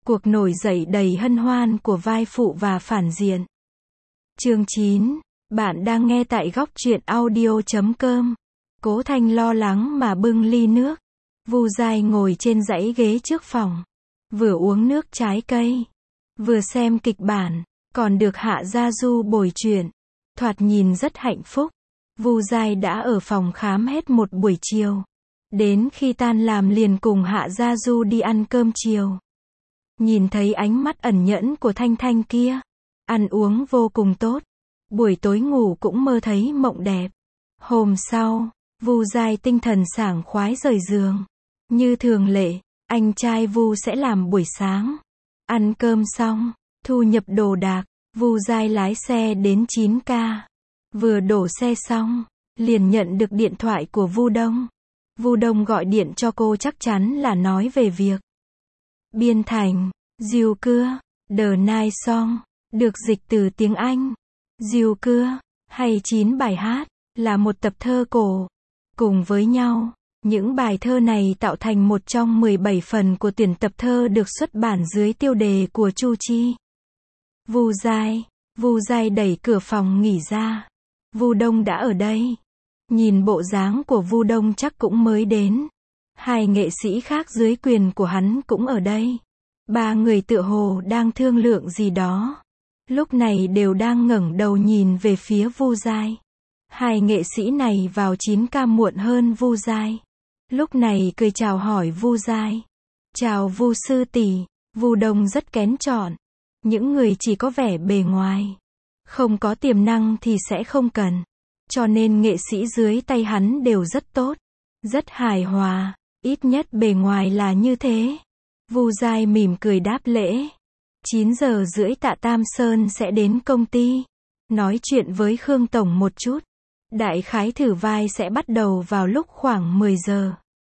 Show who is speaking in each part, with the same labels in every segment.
Speaker 1: Cuộc nổi dậy đầy hân hoan của vai phụ và phản diện. Chương 9. Bạn đang nghe tại góc truyện audio.com. Cố Thanh lo lắng mà bưng ly nước. Vu Giai ngồi trên dãy ghế trước phòng. Vừa uống nước trái cây, vừa xem kịch bản, còn được Hạ Gia Du bồi chuyện. Thoạt nhìn rất hạnh phúc. Vu Giai đã ở phòng khám hết một buổi chiều. Đến khi tan làm liền cùng Hạ Gia Du đi ăn cơm chiều. Nhìn thấy ánh mắt ẩn nhẫn của Thanh Thanh kia, ăn uống vô cùng tốt. Buổi tối ngủ cũng mơ thấy mộng đẹp. Hôm sau, Vu Giai tinh thần sảng khoái rời giường. Như thường lệ, anh trai Vu sẽ làm buổi sáng. Ăn cơm xong, thu nhập đồ đạc, Vu Giai lái xe đến 9K. Vừa đổ xe xong, liền nhận được điện thoại của Vu Đông. Vu Đông gọi điện cho cô, chắc chắn là nói về việc biên thành, Diều Cưa, The Night Song, được dịch từ tiếng Anh. Diều Cưa, hay 9 bài hát, là một tập thơ cổ. Cùng với nhau, những bài thơ này tạo thành một trong 17 phần của tuyển tập thơ được xuất bản dưới tiêu đề của Chu Chi. Vu Giai đẩy cửa phòng nghỉ ra. Vu Đông đã ở đây. Nhìn bộ dáng của Vu Đông chắc cũng mới đến. Hai nghệ sĩ khác dưới quyền của hắn cũng ở đây. Ba người tựa hồ đang thương lượng gì đó. Lúc này đều đang ngẩng đầu nhìn về phía Vu Giai. Hai nghệ sĩ này vào 9K muộn hơn Vu Giai. Lúc này cười chào hỏi Vu Giai. Chào Vu sư tỷ. Vu Đông rất kén chọn. Những người chỉ có vẻ bề ngoài, không có tiềm năng thì sẽ không cần. Cho nên nghệ sĩ dưới tay hắn đều rất tốt, rất hài hòa, ít nhất bề ngoài là như thế. Vu Giai mỉm cười đáp lễ. 9 giờ rưỡi Tạ Tam Sơn sẽ đến công ty, nói chuyện với Khương Tổng một chút. Đại khái thử vai sẽ bắt đầu vào lúc khoảng 10 giờ.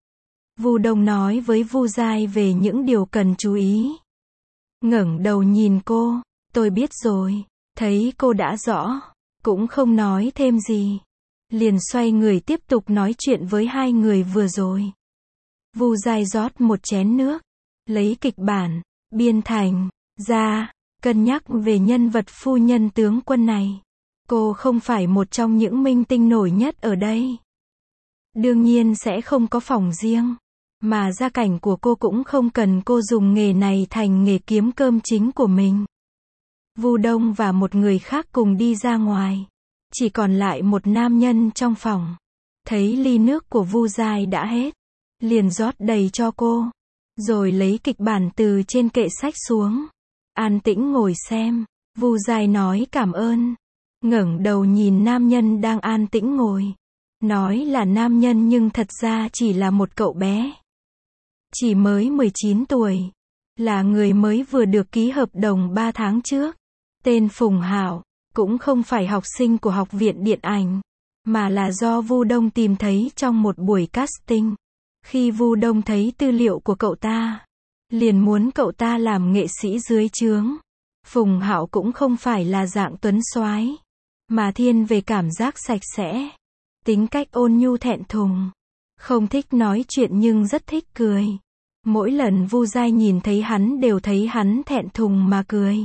Speaker 1: Vu Đông nói với Vu Giai về những điều cần chú ý. Ngẩng đầu nhìn cô, tôi biết rồi. Thấy cô đã rõ, cũng không nói thêm gì. Liền xoay người tiếp tục nói chuyện với hai người vừa rồi. Vu Giai rót một chén nước, lấy kịch bản, biên thành, ra, cân nhắc về nhân vật phu nhân tướng quân này. Cô không phải một trong những minh tinh nổi nhất ở đây. Đương nhiên sẽ không có phòng riêng. Mà gia cảnh của cô cũng không cần cô dùng nghề này thành nghề kiếm cơm chính của mình. Vu Đông và một người khác cùng đi ra ngoài. Chỉ còn lại một nam nhân trong phòng. Thấy ly nước của Vu Giai đã hết, liền rót đầy cho cô. Rồi lấy kịch bản từ trên kệ sách xuống. An tĩnh ngồi xem. Vu Giai nói cảm ơn. Ngẩng đầu nhìn nam nhân đang an tĩnh ngồi. Nói là nam nhân nhưng thật ra chỉ là một cậu bé. Chỉ mới 19 tuổi. Là người mới vừa được ký hợp đồng 3 tháng trước. Tên Phùng Hạo. Cũng không phải học sinh của học viện điện ảnh. Mà là do Vu Đông tìm thấy trong một buổi casting. Khi Vu Đông thấy tư liệu của cậu ta, liền muốn cậu ta làm nghệ sĩ dưới trướng. Phùng Hạo cũng không phải là dạng tuấn soái, mà thiên về cảm giác sạch sẽ. Tính cách ôn nhu thẹn thùng. Không thích nói chuyện nhưng rất thích cười. Mỗi lần Vu Giai nhìn thấy hắn đều thấy hắn thẹn thùng mà cười.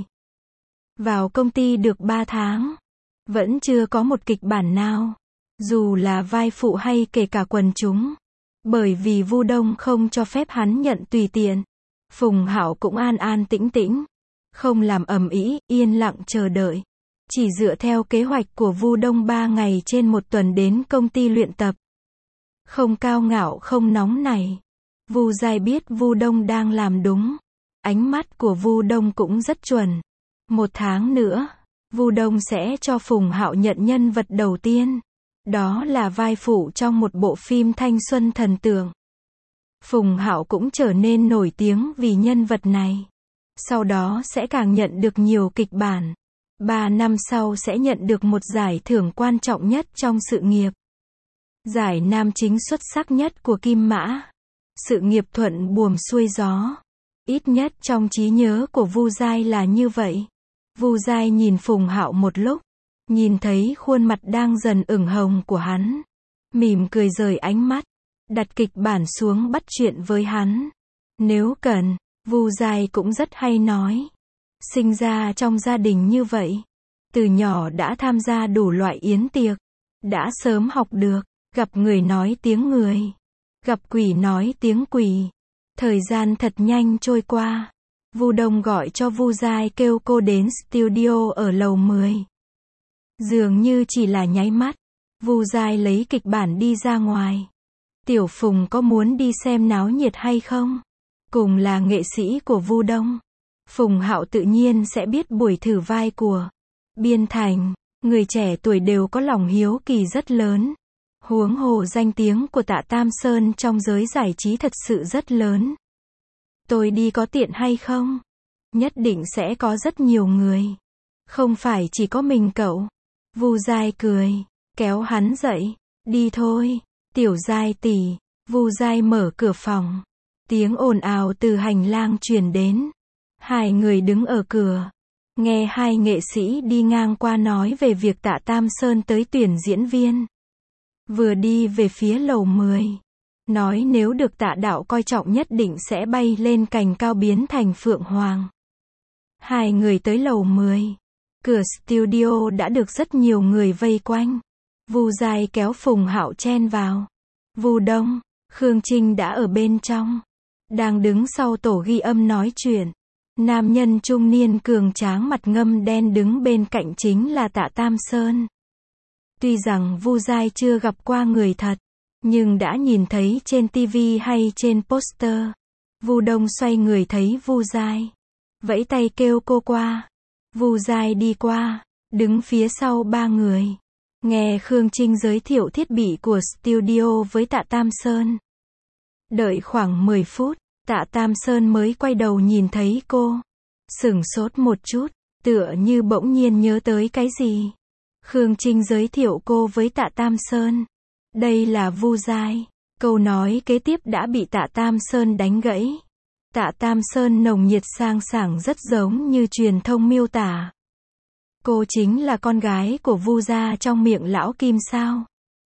Speaker 1: Vào công ty được 3 tháng, vẫn chưa có một kịch bản nào, dù là vai phụ hay kể cả quần chúng. Bởi vì Vu Đông không cho phép hắn nhận tùy tiện. Phùng Hạo cũng an an tĩnh tĩnh, không làm ầm ĩ, yên lặng chờ đợi. Chỉ dựa theo kế hoạch của Vu Đông 3 ngày trên một tuần đến công ty luyện tập. Không cao ngạo không nóng nảy. Vu Giai biết Vu Đông đang làm đúng. Ánh mắt của Vu Đông cũng rất chuẩn. 1 tháng nữa, Vu Đông sẽ cho Phùng Hạo nhận nhân vật đầu tiên. Đó là vai phụ trong một bộ phim thanh xuân thần tượng. Phùng Hạo cũng trở nên nổi tiếng vì nhân vật này. Sau đó sẽ càng nhận được nhiều kịch bản. 3 năm sau sẽ nhận được một giải thưởng quan trọng nhất trong sự nghiệp. Giải nam chính xuất sắc nhất của Kim Mã. Sự nghiệp thuận buồm xuôi gió. Ít nhất trong trí nhớ của Vu Giai là như vậy. Vu Giai nhìn Phùng Hạo một lúc. Nhìn thấy khuôn mặt đang dần ửng hồng của hắn. Mỉm cười rời ánh mắt. Đặt kịch bản xuống bắt chuyện với hắn. Nếu cần, Vu Giai cũng rất hay nói. Sinh ra trong gia đình như vậy. Từ nhỏ đã tham gia đủ loại yến tiệc. Đã sớm học được, gặp người nói tiếng người. Gặp quỷ nói tiếng quỷ. Thời gian thật nhanh trôi qua. Vu Đông gọi cho Vu Giai kêu cô đến studio ở lầu 10. Dường như chỉ là nháy mắt. Vu Giai lấy kịch bản đi ra ngoài. Tiểu Phùng có muốn đi xem náo nhiệt hay không? Cùng là nghệ sĩ của Vu Đông. Phùng Hạo tự nhiên sẽ biết buổi thử vai của Biên Thành. Người trẻ tuổi đều có lòng hiếu kỳ rất lớn. Huống hồ danh tiếng của Tạ Tam Sơn trong giới giải trí thật sự rất lớn. Tôi đi có tiện hay không? Nhất định sẽ có rất nhiều người. Không phải chỉ có mình cậu. Vu Giai cười, kéo hắn dậy. Đi thôi, Tiểu Giai tỷ. Vu Giai mở cửa phòng. Tiếng ồn ào từ hành lang truyền đến. Hai người đứng ở cửa. Nghe hai nghệ sĩ đi ngang qua nói về việc Tạ Tam Sơn tới tuyển diễn viên. Vừa đi về phía lầu 10. Nói nếu được Tạ đạo coi trọng nhất định sẽ bay lên cành cao biến thành Phượng Hoàng. Hai người tới lầu 10. Cửa studio đã được rất nhiều người vây quanh. Vu Giai kéo Phùng Hạo chen vào. Vu Đông, Khương Trinh đã ở bên trong. Đang đứng sau tổ ghi âm nói chuyện. Nam nhân trung niên cường tráng mặt ngâm đen đứng bên cạnh chính là Tạ Tam Sơn. Tuy rằng Vu Giai chưa gặp qua người thật, nhưng đã nhìn thấy trên TV hay trên poster. Vu Đông xoay người thấy Vu Giai. Vẫy tay kêu cô qua. Vu Giai đi qua, đứng phía sau ba người. Nghe Khương Trinh giới thiệu thiết bị của studio với Tạ Tam Sơn. Đợi khoảng 10 phút, Tạ Tam Sơn mới quay đầu nhìn thấy cô. Sửng sốt một chút, tựa như bỗng nhiên nhớ tới cái gì. Khương Trinh giới thiệu cô với Tạ Tam Sơn. Đây là Vu Giai. Câu nói kế tiếp đã bị Tạ Tam Sơn đánh gãy. Tạ Tam Sơn nồng nhiệt sang sảng rất giống như truyền thông miêu tả. Cô chính là con gái của Vu gia trong miệng lão Kim sao?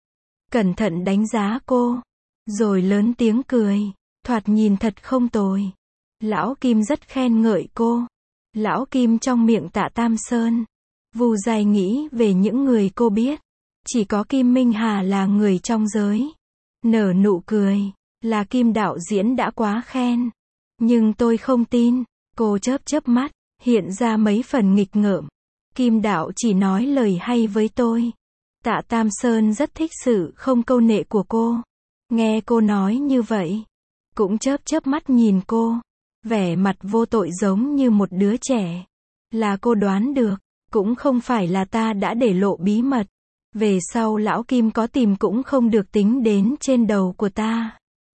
Speaker 1: Cẩn thận đánh giá cô. Rồi lớn tiếng cười. Thoạt nhìn thật không tồi. Lão Kim rất khen ngợi cô. Lão Kim trong miệng Tạ Tam Sơn. Vu Giai nghĩ về những người cô biết. Chỉ có Kim Minh Hà là người trong giới. Nở nụ cười. Là Kim đạo diễn đã quá khen. Nhưng tôi không tin. Cô chớp chớp mắt. Hiện ra mấy phần nghịch ngợm. Kim đạo chỉ nói lời hay với tôi. Tạ Tam Sơn rất thích sự không câu nệ của cô. Nghe cô nói như vậy. Cũng chớp chớp mắt nhìn cô. Vẻ mặt vô tội giống như một đứa trẻ. Là cô đoán được. Cũng không phải là ta đã để lộ bí mật. Về sau lão Kim có tìm cũng không được tính đến trên đầu của ta.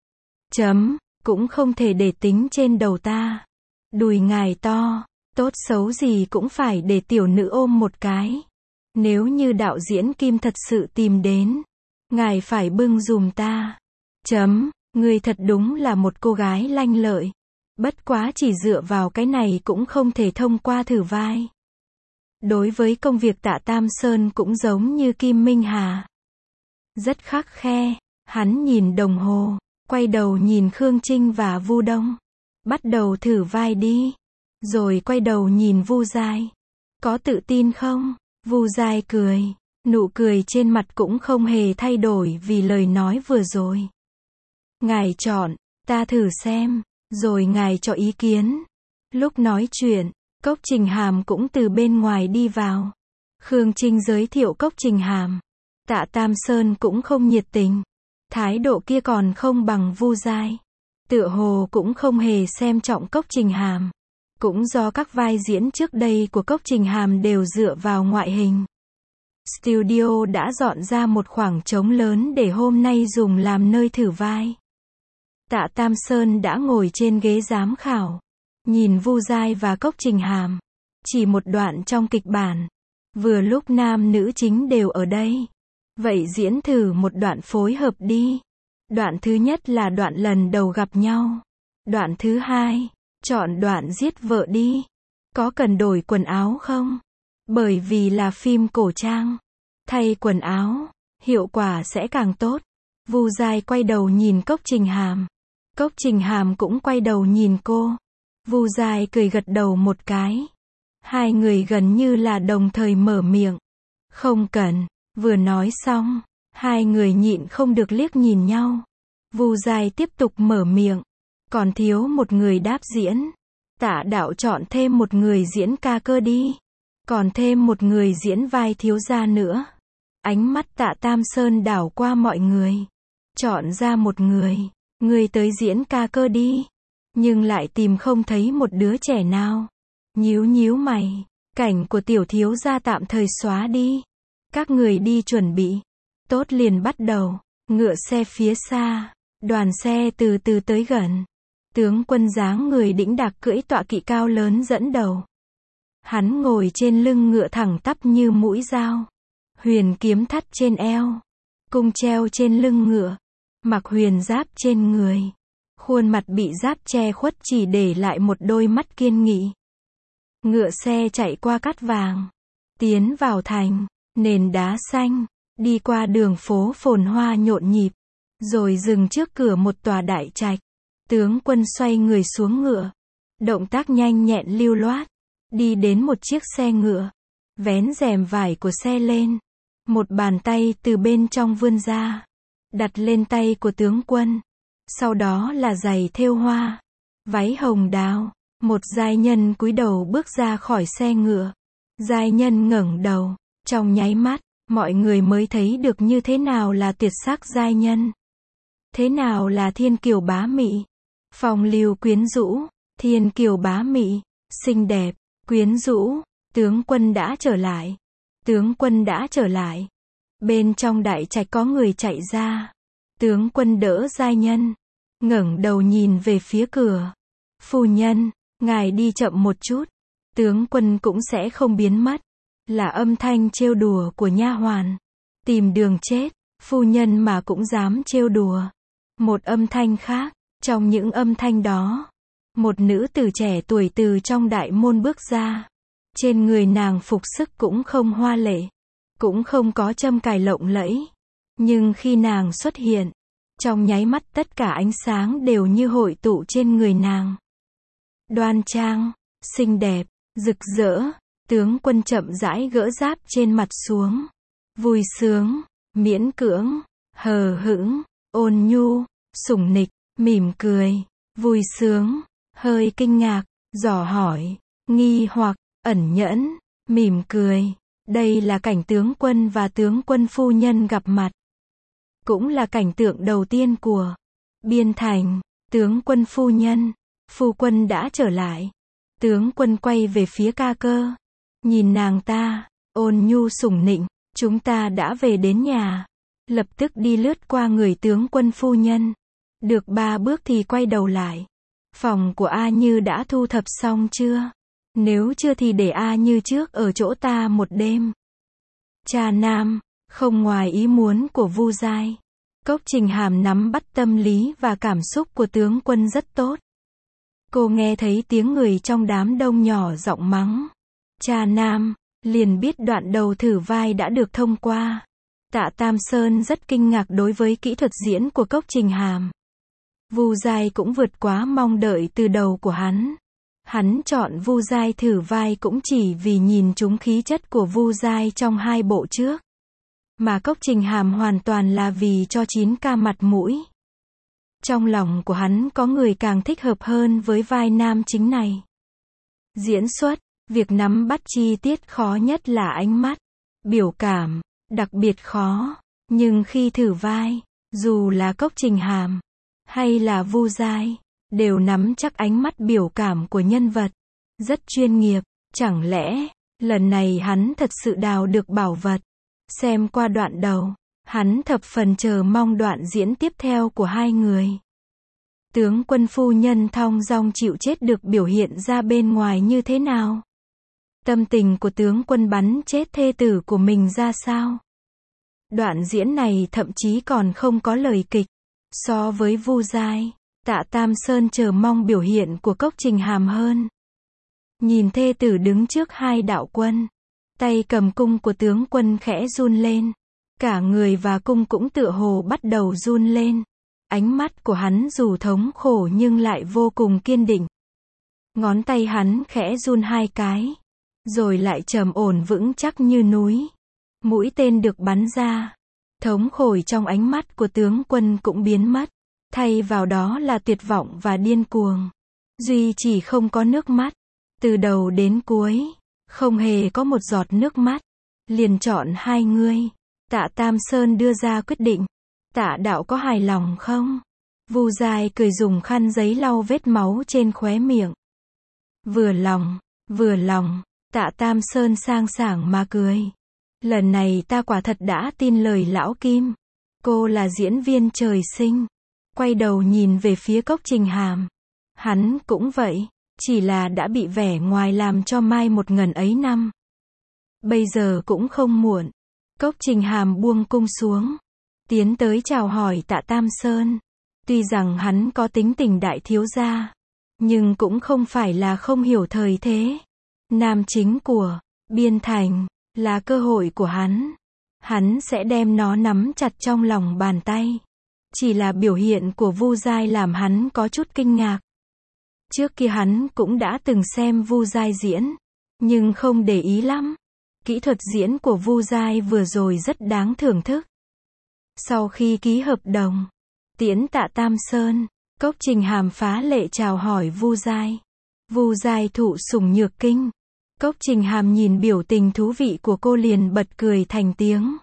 Speaker 1: Cũng không thể để tính trên đầu ta. Đùi ngài to. Tốt xấu gì cũng phải để tiểu nữ ôm một cái. Nếu như đạo diễn Kim thật sự tìm đến. Ngài phải bưng dùm ta. Ngươi thật đúng là một cô gái lanh lợi. Bất quá chỉ dựa vào cái này cũng không thể thông qua thử vai. Đối với công việc Tạ Tam Sơn cũng giống như Kim Minh Hà. Rất khắt khe. Hắn nhìn đồng hồ. Quay đầu nhìn Khương Trinh và Vu Đông. Bắt đầu thử vai đi. Rồi quay đầu nhìn Vu Giai. Có tự tin không? Vu Giai cười. Nụ cười trên mặt cũng không hề thay đổi vì lời nói vừa rồi. Ngài chọn, ta thử xem, rồi ngài cho ý kiến. Lúc nói chuyện, Cốc Trình Hàm cũng từ bên ngoài đi vào. Khương Trinh giới thiệu Cốc Trình Hàm. Tạ Tam Sơn cũng không nhiệt tình. Thái độ kia còn không bằng Vu Giai. Tựa hồ cũng không hề xem trọng Cốc Trình Hàm. Cũng do các vai diễn trước đây của Cốc Trình Hàm đều dựa vào ngoại hình. Studio đã dọn ra một khoảng trống lớn để hôm nay dùng làm nơi thử vai. Tạ Tam Sơn đã ngồi trên ghế giám khảo. Nhìn Vu Giai và Cốc Trình Hàm. Chỉ một đoạn trong kịch bản. Vừa lúc nam nữ chính đều ở đây. Vậy diễn thử một đoạn phối hợp đi. Đoạn thứ nhất là đoạn lần đầu gặp nhau. Đoạn thứ hai, chọn đoạn giết vợ đi. Có cần đổi quần áo không? Bởi vì là phim cổ trang. Thay quần áo, hiệu quả sẽ càng tốt. Vu Giai quay đầu nhìn Cốc Trình Hàm. Cốc Trình Hàm cũng quay đầu nhìn cô. Vu Giai cười gật đầu một cái. Hai người gần như là đồng thời mở miệng. Không cần, vừa nói xong, hai người nhịn không được liếc nhìn nhau. Vu Giai tiếp tục mở miệng. Còn thiếu một người đáp diễn. Tạ đạo chọn thêm một người diễn ca cơ đi. Còn thêm một người diễn vai thiếu gia nữa. Ánh mắt Tạ Tam Sơn đảo qua mọi người. Chọn ra một người. Người tới diễn ca cơ đi. Nhưng lại tìm không thấy một đứa trẻ nào. Nhíu nhíu mày. Cảnh của tiểu thiếu gia tạm thời xóa đi. Các người đi chuẩn bị. Tốt, liền bắt đầu. Ngựa xe phía xa. Đoàn xe từ từ tới gần. Tướng quân dáng người đĩnh đạc cưỡi tọa kỵ cao lớn dẫn đầu. Hắn ngồi trên lưng ngựa thẳng tắp như mũi dao. Huyền kiếm thắt trên eo. Cung treo trên lưng ngựa. Mặc huyền giáp trên người. Khuôn mặt bị giáp che khuất chỉ để lại một đôi mắt kiên nghị. Ngựa xe chạy qua cát vàng. Tiến vào thành. Nền đá xanh. Đi qua đường phố phồn hoa nhộn nhịp. Rồi dừng trước cửa một tòa đại trạch. Tướng quân xoay người xuống ngựa. Động tác nhanh nhẹn lưu loát. Đi đến một chiếc xe ngựa. Vén rèm vải của xe lên. Một bàn tay từ bên trong vươn ra. Đặt lên tay của tướng quân. Sau đó là giày thêu hoa. Váy hồng đào. Một giai nhân cúi đầu bước ra khỏi xe ngựa. Giai nhân ngẩng đầu. Trong nháy mắt, mọi người mới thấy được như thế nào là tuyệt sắc giai nhân. Thế nào là thiên kiều bá mị. Phong lưu quyến rũ. Thiên kiều bá mị. Xinh đẹp. Quyến rũ. Tướng quân đã trở lại. Tướng quân đã trở lại. Bên trong đại trạch có người chạy ra. Tướng quân đỡ giai nhân. Ngẩng đầu nhìn về phía cửa. Phu nhân, ngài đi chậm một chút. Tướng quân cũng sẽ không biến mất. Là âm thanh trêu đùa của nha hoàn. Tìm đường chết. Phu nhân mà cũng dám trêu đùa. Một âm thanh khác. Trong những âm thanh đó. Một nữ tử trẻ tuổi từ trong đại môn bước ra. Trên người nàng phục sức cũng không hoa lệ. Cũng không có châm cài lộng lẫy. Nhưng khi nàng xuất hiện. Trong nháy mắt tất cả ánh sáng đều như hội tụ trên người nàng. Đoan trang, xinh đẹp, rực rỡ. Tướng quân chậm rãi gỡ giáp trên mặt xuống. Vui sướng, miễn cưỡng, hờ hững, ôn nhu, sủng nịch, mỉm cười, vui sướng, hơi kinh ngạc, dò hỏi, nghi hoặc, ẩn nhẫn, mỉm cười. Đây là cảnh tướng quân và tướng quân phu nhân gặp mặt. Cũng là cảnh tượng đầu tiên của Biên Thành. Tướng quân phu nhân, phu quân đã trở lại. Tướng quân quay về phía ca cơ. Nhìn nàng ta, ôn nhu sủng nịnh, chúng ta đã về đến nhà. Lập tức đi lướt qua người tướng quân phu nhân. Được 3 bước thì quay đầu lại. Phòng của A Như đã thu thập xong chưa? Nếu chưa thì để A Như trước ở chỗ ta một đêm. Cha nam, không ngoài ý muốn của Vu Giai. Cốc Trình Hàm nắm bắt tâm lý và cảm xúc của tướng quân rất tốt. Cô nghe thấy tiếng người trong đám đông nhỏ giọng mắng. Cha nam, liền biết đoạn đầu thử vai đã được thông qua. Tạ Tam Sơn rất kinh ngạc đối với kỹ thuật diễn của Cốc Trình Hàm. Vu Giai cũng vượt quá mong đợi từ đầu của hắn. Hắn chọn Vu Giai thử vai cũng chỉ vì nhìn trúng khí chất của Vu Giai trong 2 bộ trước. Mà Cốc Trình Hàm hoàn toàn là vì cho 9K mặt mũi. Trong lòng của hắn có người càng thích hợp hơn với vai nam chính này. Diễn xuất, việc nắm bắt chi tiết khó nhất là ánh mắt, biểu cảm, đặc biệt khó. Nhưng khi thử vai, dù là Cốc Trình Hàm hay là Vu Giai, đều nắm chắc ánh mắt biểu cảm của nhân vật. Rất chuyên nghiệp. Chẳng lẽ, lần này hắn thật sự đào được bảo vật? Xem qua đoạn đầu, hắn thập phần chờ mong đoạn diễn tiếp theo của hai người. Tướng quân phu nhân thong dong chịu chết được biểu hiện ra bên ngoài như thế nào? Tâm tình của tướng quân bắn chết thê tử của mình ra sao? Đoạn diễn này thậm chí còn không có lời kịch. So với Vu Giai, Tạ Tam Sơn chờ mong biểu hiện của Cốc Trình Hàm hơn. Nhìn thê tử đứng trước 2 đạo quân. Tay cầm cung của tướng quân khẽ run lên. Cả người và cung cũng tựa hồ bắt đầu run lên. Ánh mắt của hắn dù thống khổ nhưng lại vô cùng kiên định. Ngón tay hắn khẽ run hai cái, rồi lại trầm ổn vững chắc như núi. Mũi tên được bắn ra. Thống khổ trong ánh mắt của tướng quân cũng biến mất. Thay vào đó là tuyệt vọng và điên cuồng. Duy chỉ không có nước mắt. Từ đầu đến cuối, không hề có một giọt nước mắt. Liền chọn hai ngươi. Tạ Tam Sơn đưa ra quyết định. Tạ đạo có hài lòng không? Vu Giai cười dùng khăn giấy lau vết máu trên khóe miệng. Vừa lòng, Tạ Tam Sơn sang sảng mà cười. Lần này ta quả thật đã tin lời lão Kim. Cô là diễn viên trời sinh. Quay đầu nhìn về phía Cốc Trình Hàm. Hắn cũng vậy, chỉ là đã bị vẻ ngoài làm cho mai một ngần ấy năm. Bây giờ cũng không muộn. Cốc Trình Hàm buông cung xuống, tiến tới chào hỏi Tạ Tam Sơn. Tuy rằng hắn có tính tình đại thiếu gia, nhưng cũng không phải là không hiểu thời thế. Nam chính của Biên Thành là cơ hội của hắn. Hắn sẽ đem nó nắm chặt trong lòng bàn tay. Chỉ là biểu hiện của Vu Giai làm hắn có chút kinh ngạc. Trước kia hắn cũng đã từng xem Vu Giai diễn, nhưng không để ý lắm. Kỹ thuật diễn của Vu Giai vừa rồi rất đáng thưởng thức. Sau khi ký hợp đồng, tiễn Tạ Tam Sơn, Cốc Trình Hàm phá lệ chào hỏi Vu Giai. Vu Giai thụ sủng nhược kinh. Cốc Trình Hàm nhìn biểu tình thú vị của cô liền bật cười thành tiếng.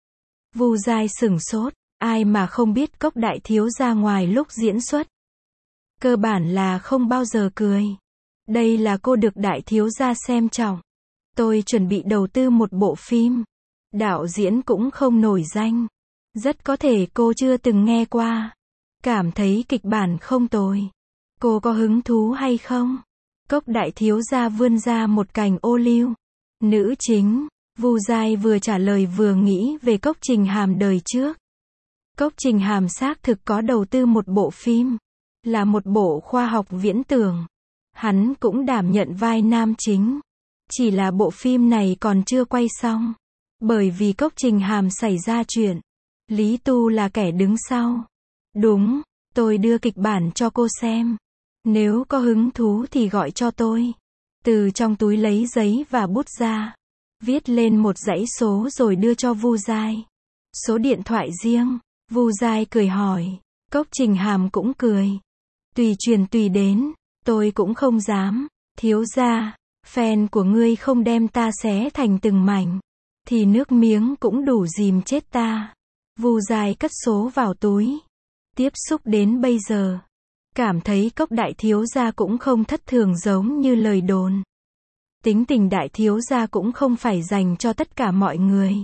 Speaker 1: Vu Giai sửng sốt, ai mà không biết Cốc đại thiếu gia ngoài lúc diễn xuất. Cơ bản là không bao giờ cười. Đây là cô được đại thiếu gia xem trọng. Tôi chuẩn bị đầu tư một bộ phim. Đạo diễn cũng không nổi danh. Rất có thể cô chưa từng nghe qua. Cảm thấy kịch bản không tồi. Cô có hứng thú hay không? Cốc đại thiếu gia vươn ra một cành ô liu. Nữ chính, Vu Giai vừa trả lời vừa nghĩ về Cốc Trình Hàm đời trước. Cốc Trình Hàm xác thực có đầu tư một bộ phim. Là một bộ khoa học viễn tưởng. Hắn cũng đảm nhận vai nam chính. Chỉ là bộ phim này còn chưa quay xong. Bởi vì Cốc Trình Hàm xảy ra chuyện. Lý Tu là kẻ đứng sau. Đúng, tôi đưa kịch bản cho cô xem. Nếu có hứng thú thì gọi cho tôi. Từ trong túi lấy giấy và bút ra. Viết lên một dãy số rồi đưa cho Vu Giai. Số điện thoại riêng. Vu Giai cười hỏi. Cốc Trình Hàm cũng cười. Tùy truyền tùy đến. Tôi cũng không dám. Thiếu gia, fan của ngươi không đem ta xé thành từng mảnh. Thì nước miếng cũng đủ dìm chết ta. Vu Giai cất số vào túi. Tiếp xúc đến bây giờ. Cảm thấy Cốc đại thiếu gia cũng không thất thường giống như lời đồn. Tính tình đại thiếu gia cũng không phải dành cho tất cả mọi người.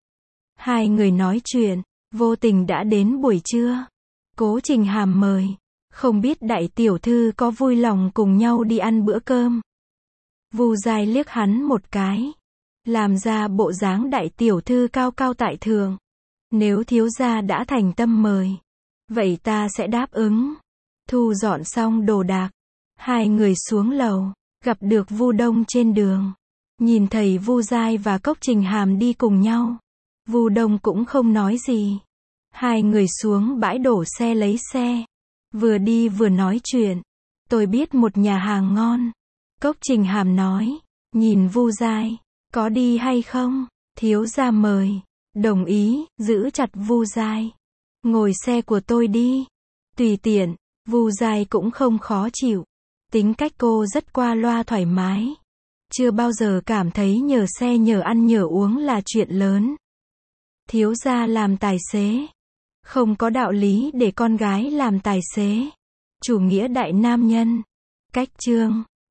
Speaker 1: Hai người nói chuyện, vô tình đã đến buổi trưa. Cố Trình Hàm mời. Không biết đại tiểu thư có vui lòng cùng nhau đi ăn bữa cơm. Vu Giai liếc hắn một cái. Làm ra bộ dáng đại tiểu thư cao cao tại thượng. Nếu thiếu gia đã thành tâm mời. Vậy ta sẽ đáp ứng. Thu dọn xong đồ đạc. Hai người xuống lầu. Gặp được Vu Đông trên đường. Nhìn thấy Vu Giai và Cốc Trình Hàm đi cùng nhau. Vu Đông cũng không nói gì. Hai người xuống bãi đổ xe lấy xe. Vừa đi vừa nói chuyện. Tôi biết một nhà hàng ngon. Cốc Trình Hàm nói. Nhìn Vu Giai. Có đi hay không? Thiếu gia mời. Đồng ý, giữ chặt Vu Giai. Ngồi xe của tôi đi. Tùy tiện. Vu Giai cũng không khó chịu. Tính cách cô rất qua loa thoải mái. Chưa bao giờ cảm thấy nhờ xe nhờ ăn nhờ uống là chuyện lớn. Thiếu gia làm tài xế. Không có đạo lý để con gái làm tài xế. Chủ nghĩa đại nam nhân. Cách chương